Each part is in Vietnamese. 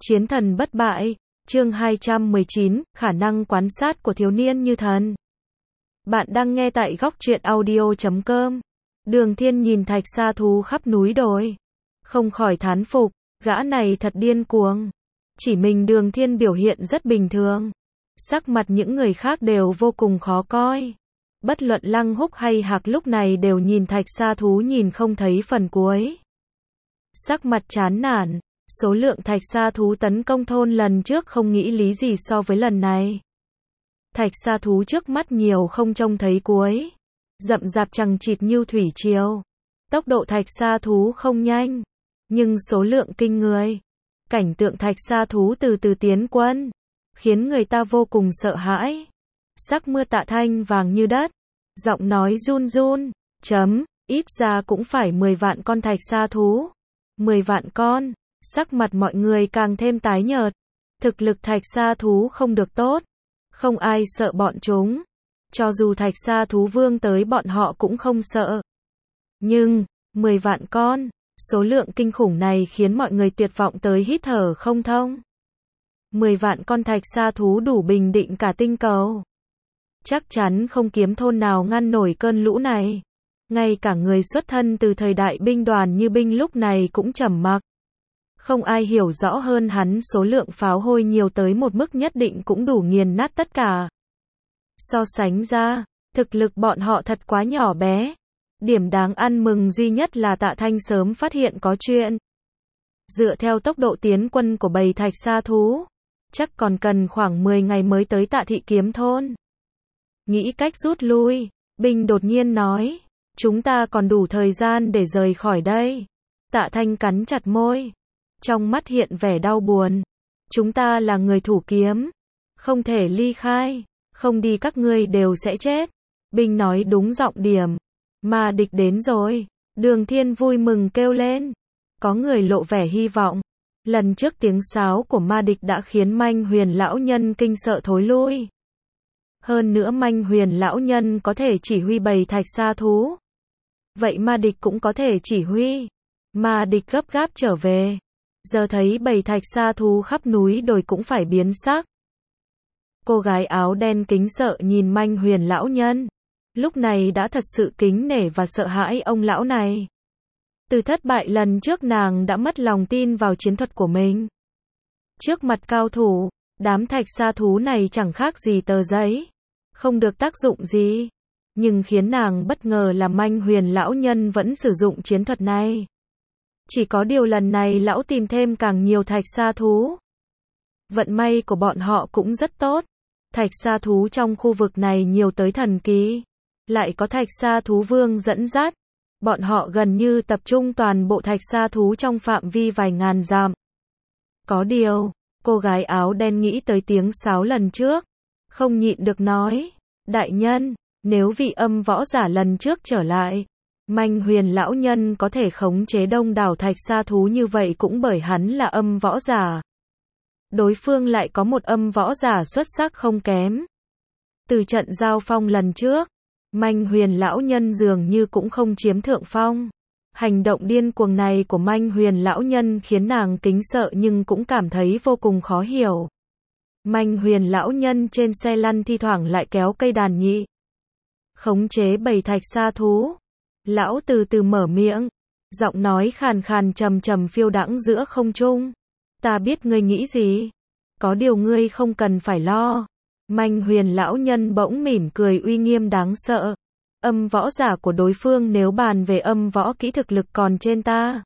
Chiến thần bất bại, chương 219, khả năng quan sát của thiếu niên như thần. Bạn đang nghe tại góc truyện audio.com. Đường Thiên nhìn thạch sa thú khắp núi đồi, không khỏi thán phục, gã này thật điên cuồng. Chỉ mình Đường Thiên biểu hiện rất bình thường. Sắc mặt những người khác đều vô cùng khó coi. Bất luận Lăng Húc hay Hạc lúc này đều nhìn thạch sa thú nhìn không thấy phần cuối. Sắc mặt chán nản, số lượng thạch sa thú tấn công thôn lần trước không nghĩ lý gì so với lần này. Thạch sa thú trước mắt nhiều không trông thấy cuối. Rậm rạp chằng chịt như thủy triều. Tốc độ thạch sa thú không nhanh, nhưng số lượng kinh người. Cảnh tượng thạch sa thú từ từ tiến quân, khiến người ta vô cùng sợ hãi. Sắc mưa tạ thanh vàng như đất, giọng nói run run, ít ra cũng phải 10 vạn con thạch sa thú. 10 vạn con, sắc mặt mọi người càng thêm tái nhợt. Thực lực thạch sa thú không được tốt, không ai sợ bọn chúng. Cho dù thạch sa thú vương tới bọn họ cũng không sợ. Nhưng, 10 vạn con, số lượng kinh khủng này khiến mọi người tuyệt vọng tới hít thở không thông. 10 vạn con thạch sa thú đủ bình định cả tinh cầu. Chắc chắn không kiếm thôn nào ngăn nổi cơn lũ này. Ngay cả người xuất thân từ thời đại binh đoàn như binh lúc này cũng trầm mặc. Không ai hiểu rõ hơn hắn số lượng pháo hôi nhiều tới một mức nhất định cũng đủ nghiền nát tất cả. So sánh ra, thực lực bọn họ thật quá nhỏ bé. Điểm đáng ăn mừng duy nhất là Tạ Thanh sớm phát hiện có chuyện. Dựa theo tốc độ tiến quân của bầy thạch sa thú, chắc còn cần khoảng 10 ngày mới tới Tạ Thị Kiếm thôn. Nghĩ cách rút lui, binh đột nhiên nói, chúng ta còn đủ thời gian để rời khỏi đây. Tạ Thanh cắn chặt môi, trong mắt hiện vẻ đau buồn. Chúng ta là người thủ kiếm, không thể ly khai, không đi các ngươi đều sẽ chết. Binh nói đúng giọng điểm. Ma địch đến rồi. Đường Thiên vui mừng kêu lên. Có người lộ vẻ hy vọng. Lần trước tiếng sáo của ma địch đã khiến Manh Huyền lão nhân kinh sợ thối lui. Hơn nữa Manh Huyền lão nhân có thể chỉ huy bầy thạch sa thú. Vậy ma địch cũng có thể chỉ huy. Ma địch gấp gáp trở về. Giờ thấy bầy thạch sa thú khắp núi đồi cũng phải biến sắc. Cô gái áo đen kính sợ nhìn Manh Huyền lão nhân. Lúc này đã thật sự kính nể và sợ hãi ông lão này. Từ thất bại lần trước nàng đã mất lòng tin vào chiến thuật của mình. Trước mặt cao thủ, đám thạch sa thú này chẳng khác gì tờ giấy. Không được tác dụng gì. Nhưng khiến nàng bất ngờ là Manh Huyền lão nhân vẫn sử dụng chiến thuật này. Chỉ có điều lần này lão tìm thêm càng nhiều thạch sa thú. Vận may của bọn họ cũng rất tốt. Thạch sa thú trong khu vực này nhiều tới thần kỳ. Lại có thạch sa thú vương dẫn dắt. Bọn họ gần như tập trung toàn bộ thạch sa thú trong phạm vi vài ngàn dặm. Có điều, cô gái áo đen nghĩ tới tiếng sáo lần trước. Không nhịn được nói, đại nhân, nếu vị âm võ giả lần trước trở lại, Manh Huyền lão nhân có thể khống chế đông đảo thạch sa thú như vậy cũng bởi hắn là âm võ giả. Đối phương lại có một âm võ giả xuất sắc không kém. Từ trận giao phong lần trước, Manh Huyền lão nhân dường như cũng không chiếm thượng phong. Hành động điên cuồng này của Manh Huyền lão nhân khiến nàng kính sợ nhưng cũng cảm thấy vô cùng khó hiểu. Manh Huyền lão nhân trên xe lăn thi thoảng lại kéo cây đàn nhị. Khống chế bầy thạch sa thú. Lão từ từ mở miệng. Giọng nói khàn khàn trầm trầm phiêu đãng giữa không trung. Ta biết ngươi nghĩ gì. Có điều ngươi không cần phải lo. Manh Huyền lão nhân bỗng mỉm cười uy nghiêm đáng sợ. Âm võ giả của đối phương nếu bàn về âm võ kỹ thực lực còn trên ta.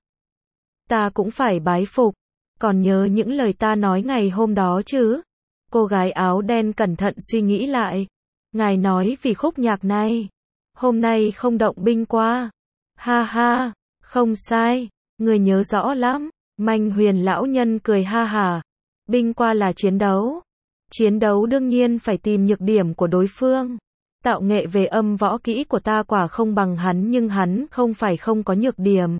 Ta cũng phải bái phục. Còn nhớ những lời ta nói ngày hôm đó chứ? Cô gái áo đen cẩn thận suy nghĩ lại. Ngài nói vì khúc nhạc này. Hôm nay không động binh qua. Ha ha, không sai. Người nhớ rõ lắm. Manh Huyền lão nhân cười ha hả. Binh qua là chiến đấu. Chiến đấu đương nhiên phải tìm nhược điểm của đối phương. Tạo nghệ về âm võ kỹ của ta quả không bằng hắn nhưng hắn không phải không có nhược điểm.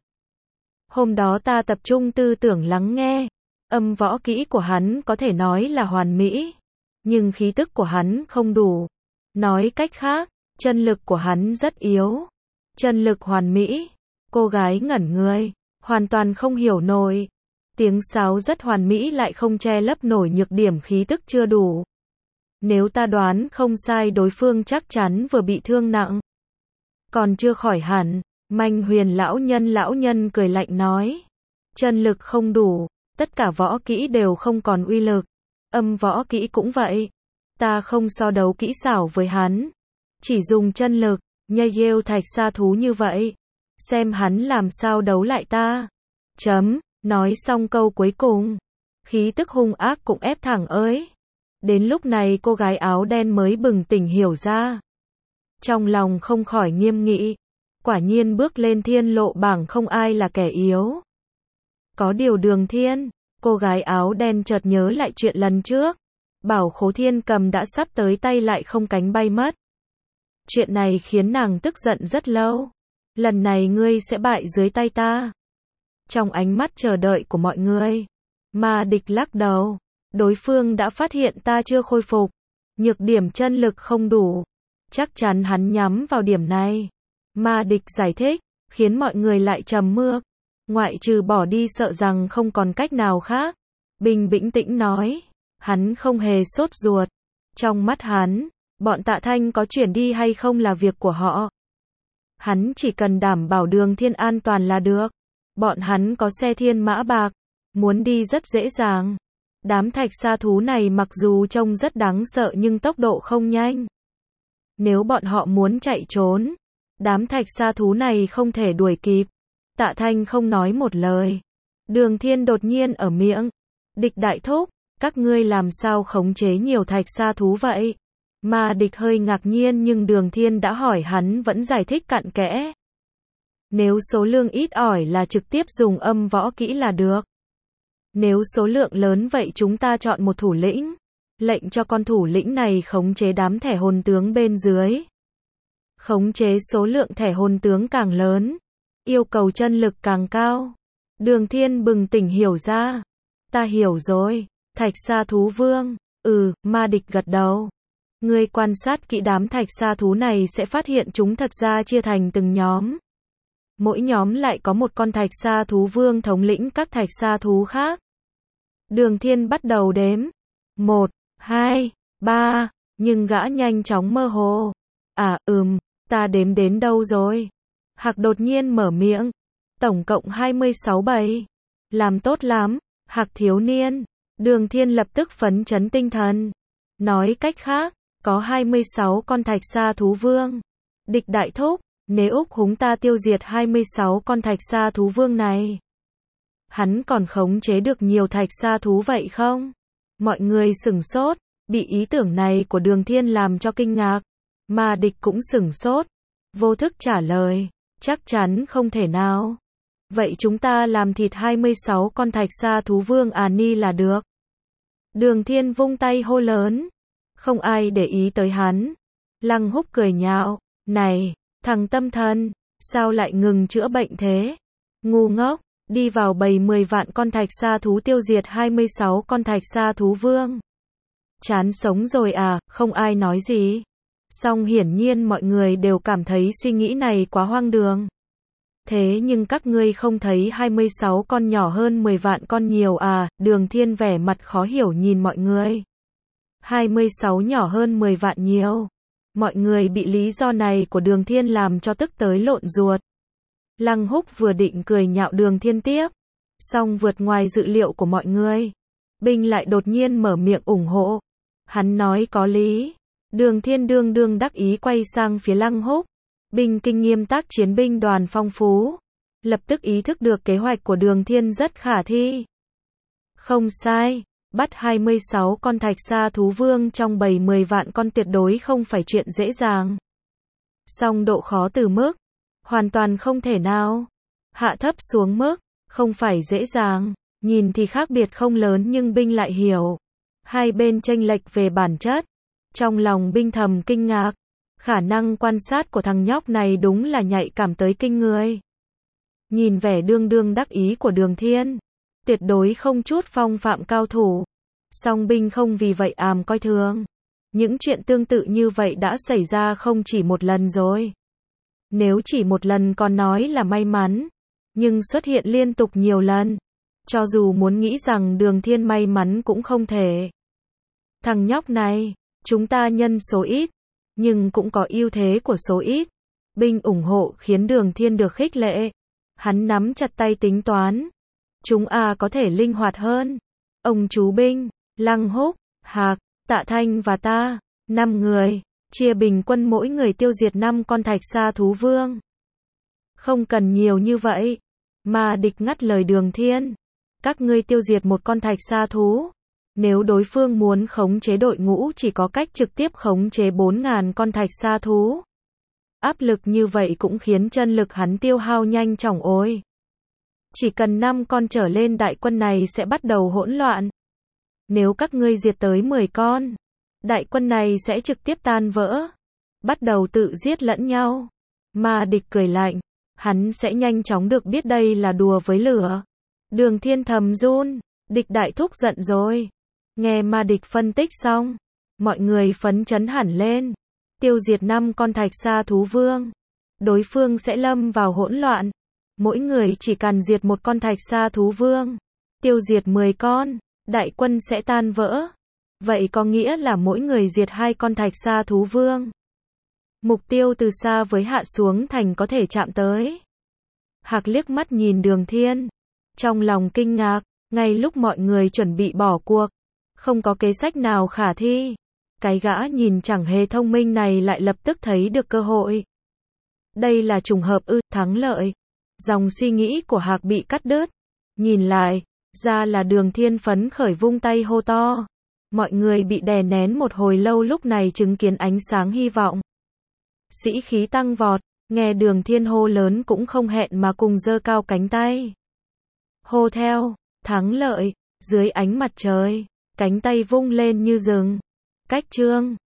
Hôm đó ta tập trung tư tưởng lắng nghe. Âm võ kỹ của hắn có thể nói là hoàn mỹ. Nhưng khí tức của hắn không đủ. Nói cách khác, chân lực của hắn rất yếu. Chân lực hoàn mỹ. Cô gái ngẩn người. Hoàn toàn không hiểu nổi. Tiếng sáo rất hoàn mỹ lại không che lấp nổi nhược điểm khí tức chưa đủ. Nếu ta đoán không sai đối phương chắc chắn vừa bị thương nặng. Còn chưa khỏi hẳn, Manh Huyền lão nhân cười lạnh nói. Chân lực không đủ, tất cả võ kỹ đều không còn uy lực. Âm võ kỹ cũng vậy. Ta không so đấu kỹ xảo với hắn. Chỉ dùng chân lực, nhây yêu thạch sa thú như vậy. Xem hắn làm sao đấu lại ta. Nói xong câu cuối cùng. Khí tức hung ác cũng ép thẳng ới. Đến lúc này cô gái áo đen mới bừng tỉnh hiểu ra. Trong lòng không khỏi nghiêm nghị. Quả nhiên bước lên thiên lộ bảng không ai là kẻ yếu. Có điều Đường Thiên, cô gái áo đen chợt nhớ lại chuyện lần trước. Bảo khố thiên cầm đã sắp tới tay lại không cánh bay mất. Chuyện này khiến nàng tức giận rất lâu. Lần này ngươi sẽ bại dưới tay ta. Trong ánh mắt chờ đợi của mọi người, Ma Địch lắc đầu. Đối phương đã phát hiện ta chưa khôi phục. Nhược điểm chân lực không đủ. Chắc chắn hắn nhắm vào điểm này. Ma Địch giải thích, khiến mọi người lại trầm mưa. Ngoại trừ bỏ đi sợ rằng không còn cách nào khác. Bình bình tĩnh nói. Hắn không hề sốt ruột. Trong mắt hắn, bọn Tạ Thanh có chuyển đi hay không là việc của họ. Hắn chỉ cần đảm bảo Đường Thiên an toàn là được. Bọn hắn có xe thiên mã bạc. Muốn đi rất dễ dàng. Đám thạch sa thú này mặc dù trông rất đáng sợ nhưng tốc độ không nhanh. Nếu bọn họ muốn chạy trốn, đám thạch sa thú này không thể đuổi kịp. Tạ Thanh không nói một lời. Đường Thiên đột nhiên ở miệng. Địch đại thúc, các ngươi làm sao khống chế nhiều thạch sa thú vậy? Ma Địch hơi ngạc nhiên nhưng Đường Thiên đã hỏi hắn vẫn giải thích cặn kẽ. Nếu số lượng ít ỏi là trực tiếp dùng âm võ kỹ là được. Nếu số lượng lớn vậy chúng ta chọn một thủ lĩnh. Lệnh cho con thủ lĩnh này khống chế đám thẻ hồn tướng bên dưới. Khống chế số lượng thẻ hồn tướng càng lớn. Yêu cầu chân lực càng cao. Đường Thiên bừng tỉnh hiểu ra. Ta hiểu rồi. Thạch sa thú vương. Ma Địch gật đầu. Ngươi quan sát kỹ đám thạch sa thú này sẽ phát hiện chúng thật ra chia thành từng nhóm. Mỗi nhóm lại có một con thạch sa thú vương thống lĩnh các thạch sa thú khác. Đường Thiên bắt đầu đếm. 1, 2, 3, nhưng gã nhanh chóng mơ hồ. Ta đếm đến đâu rồi? Hạc đột nhiên mở miệng. Tổng cộng 26 bầy. Làm tốt lắm, Hạc thiếu niên. Đường Thiên lập tức phấn chấn tinh thần. Nói cách khác, có 26 con thạch sa thú vương. Địch đại thúc, nếu Úc húng ta tiêu diệt 26 con thạch sa thú vương này. Hắn còn khống chế được nhiều thạch sa thú vậy không? Mọi người sửng sốt, bị ý tưởng này của Đường Thiên làm cho kinh ngạc. Ma Địch cũng sửng sốt. Vô thức trả lời, chắc chắn không thể nào. Vậy chúng ta làm thịt 26 con thạch sa thú vương ni là được. Đường Thiên vung tay hô lớn. Không ai để ý tới hắn. Lăng Húc cười nhạo. Này, thằng tâm thần, sao lại ngừng chữa bệnh thế? Ngu ngốc, đi vào bầy 10 vạn con thạch sa thú tiêu diệt 26 con thạch sa thú vương. Chán sống rồi à, không ai nói gì. Song hiển nhiên mọi người đều cảm thấy suy nghĩ này quá hoang đường. Thế nhưng các ngươi không thấy 26 con nhỏ hơn 10 vạn con nhiều à? Đường Thiên vẻ mặt khó hiểu nhìn mọi người. 26 nhỏ hơn 10 vạn nhiều. Mọi người bị lý do này của Đường Thiên làm cho tức tới lộn ruột. Lăng Húc vừa định cười nhạo Đường Thiên tiếp. Song vượt ngoài dự liệu của mọi người. Binh lại đột nhiên mở miệng ủng hộ. Hắn nói có lý. Đường Thiên đương đắc ý quay sang phía Lăng Húc. Binh kinh nghiêm tác chiến binh đoàn phong phú. Lập tức ý thức được kế hoạch của Đường Thiên rất khả thi. Không sai. Bắt 26 con thạch sa thú vương trong bầy 10 vạn con tuyệt đối không phải chuyện dễ dàng. Song độ khó từ mức. Hoàn toàn không thể nào. Hạ thấp xuống mức. Không phải dễ dàng. Nhìn thì khác biệt không lớn nhưng binh lại hiểu. Hai bên chênh lệch về bản chất. Trong lòng binh thầm kinh ngạc. Khả năng quan sát của thằng nhóc này đúng là nhạy cảm tới kinh người. Nhìn vẻ đương đắc ý của Đường Thiên. Tuyệt đối không chút phong phạm cao thủ. Song binh không vì vậy coi thường. Những chuyện tương tự như vậy đã xảy ra không chỉ một lần rồi. Nếu chỉ một lần còn nói là may mắn. Nhưng xuất hiện liên tục nhiều lần. Cho dù muốn nghĩ rằng Đường Thiên may mắn cũng không thể. Thằng nhóc này, chúng ta nhân số ít, nhưng cũng có ưu thế của số ít. Binh ủng hộ khiến Đường Thiên được khích lệ. Hắn nắm chặt tay tính toán. Chúng có thể linh hoạt hơn. Ông chú binh, Lăng Húc, Hạc, Tạ Thanh và ta, 5 người, chia bình quân mỗi người tiêu diệt 5 con thạch sa thú vương. Không cần nhiều như vậy. Mà địch ngắt lời Đường Thiên. Các ngươi tiêu diệt một con thạch sa thú. Nếu đối phương muốn khống chế đội ngũ chỉ có cách trực tiếp khống chế 4.000 con thạch sa thú. Áp lực như vậy cũng khiến chân lực hắn tiêu hao nhanh chóng ôi. Chỉ cần 5 con trở lên đại quân này sẽ bắt đầu hỗn loạn. Nếu các ngươi diệt tới 10 con, đại quân này sẽ trực tiếp tan vỡ. Bắt đầu tự giết lẫn nhau. Mà địch cười lạnh. Hắn sẽ nhanh chóng được biết đây là đùa với lửa. Đường Thiên thầm run. Địch đại thúc giận rồi. Nghe mà địch phân tích xong. Mọi người phấn chấn hẳn lên. Tiêu diệt 5 con thạch sa thú vương. Đối phương sẽ lâm vào hỗn loạn. Mỗi người chỉ cần diệt một con thạch sa thú vương. Tiêu diệt 10 con. Đại quân sẽ tan vỡ. Vậy có nghĩa là mỗi người diệt 2 con thạch sa thú vương. Mục tiêu từ xa với hạ xuống thành có thể chạm tới. Hạc liếc mắt nhìn Đường Thiên. Trong lòng kinh ngạc. Ngay lúc mọi người chuẩn bị bỏ cuộc. Không có kế sách nào khả thi. Cái gã nhìn chẳng hề thông minh này lại lập tức thấy được cơ hội. Đây là trùng hợp thắng lợi. Dòng suy nghĩ của Hạc bị cắt đứt. Nhìn lại, ra là Đường Thiên phấn khởi vung tay hô to. Mọi người bị đè nén một hồi lâu lúc này chứng kiến ánh sáng hy vọng. Sĩ khí tăng vọt, nghe Đường Thiên hô lớn cũng không hẹn mà cùng giơ cao cánh tay. Hô theo, thắng lợi, dưới ánh mặt trời, cánh tay vung lên như rừng. Cách chương